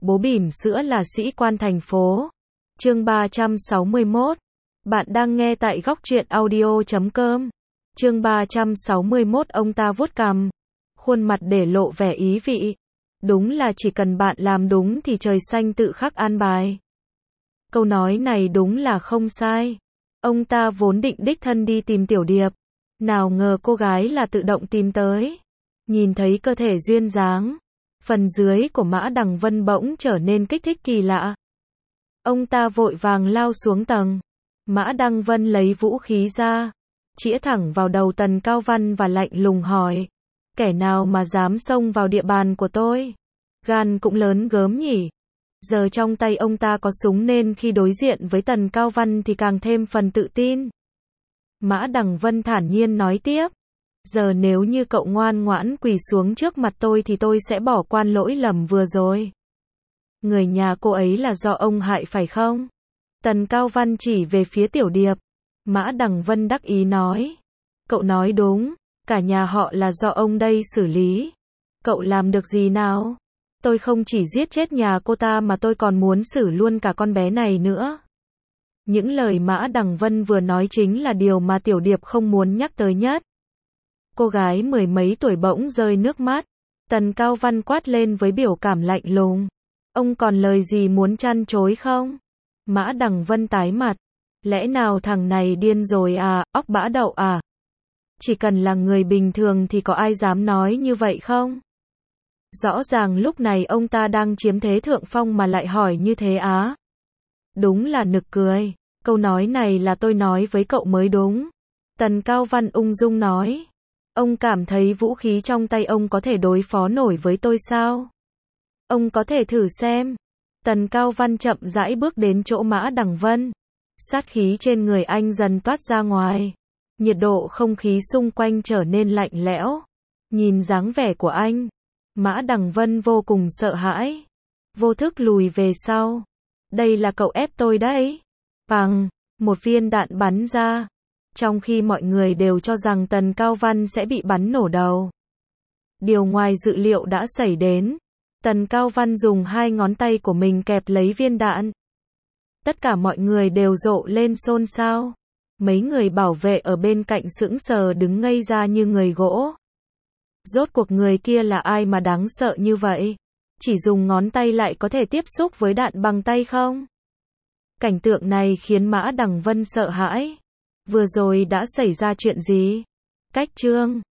bố bỉm sữa là sĩ quan thành phố. Chương 361. Bạn đang nghe tại góc truyện audio.com. Chương 361. Ông ta vuốt cằm, khuôn mặt để lộ vẻ ý vị. Đúng là chỉ cần bạn làm đúng thì trời xanh tự khắc an bài. Câu nói này đúng là không sai. Ông ta vốn định đích thân đi tìm Tiểu Điệp, nào ngờ cô gái là tự động tìm tới. Nhìn thấy cơ thể duyên dáng, phần dưới của Mã Đằng Vân bỗng trở nên kích thích kỳ lạ. Ông ta vội vàng lao xuống tầng. Mã Đằng Vân lấy vũ khí ra, chĩa thẳng vào đầu Tần Cao Văn và lạnh lùng hỏi: kẻ nào mà dám xông vào địa bàn của tôi? Gan cũng lớn gớm nhỉ. Giờ trong tay ông ta có súng nên khi đối diện với Tần Cao Văn thì càng thêm phần tự tin. Mã Đằng Vân thản nhiên nói tiếp: giờ nếu như cậu ngoan ngoãn quỳ xuống trước mặt tôi thì tôi sẽ bỏ qua lỗi lầm vừa rồi. Người nhà cô ấy là do ông hại phải không? Tần Cao Văn chỉ về phía Tiểu Điệp. Mã Đằng Vân đắc ý nói: cậu nói đúng, cả nhà họ là do ông đây xử lý. Cậu làm được gì nào? Tôi không chỉ giết chết nhà cô ta mà tôi còn muốn xử luôn cả con bé này nữa. Những lời Mã Đằng Vân vừa nói chính là điều mà Tiểu Điệp không muốn nhắc tới nhất. Cô gái mười mấy tuổi bỗng rơi nước mắt. Tần Cao Văn quát lên với biểu cảm lạnh lùng: ông còn lời gì muốn trăn trối không? Mã Đằng Vân tái mặt: lẽ nào thằng này điên rồi à, óc bã đậu à? Chỉ cần là người bình thường thì có ai dám nói như vậy không? Rõ ràng lúc này ông ta đang chiếm thế thượng phong mà lại hỏi như thế á. Đúng là nực cười. Câu nói này là tôi nói với cậu mới đúng. Tần Cao Văn ung dung nói. Ông cảm thấy vũ khí trong tay ông có thể đối phó nổi với tôi sao? Ông có thể thử xem. Tần Cao Văn chậm rãi bước đến chỗ Mã Đằng Vân. Sát khí trên người anh dần toát ra ngoài. Nhiệt độ không khí xung quanh trở nên lạnh lẽo. Nhìn dáng vẻ của anh, Mã Đằng Vân vô cùng sợ hãi. Vô thức lùi về sau. Đây là cậu ép tôi đấy. Bằng, một viên đạn bắn ra. Trong khi mọi người đều cho rằng Tần Cao Văn sẽ bị bắn nổ đầu. Điều ngoài dự liệu đã xảy đến. Tần Cao Văn dùng hai ngón tay của mình kẹp lấy viên đạn. Tất cả mọi người đều rộ lên xôn xao. Mấy người bảo vệ ở bên cạnh sững sờ đứng ngây ra như người gỗ. Rốt cuộc người kia là ai mà đáng sợ như vậy? Chỉ dùng ngón tay lại có thể tiếp xúc với đạn bằng tay không? Cảnh tượng này khiến Mã Đằng Vân sợ hãi. Vừa rồi đã xảy ra chuyện gì? Cách chương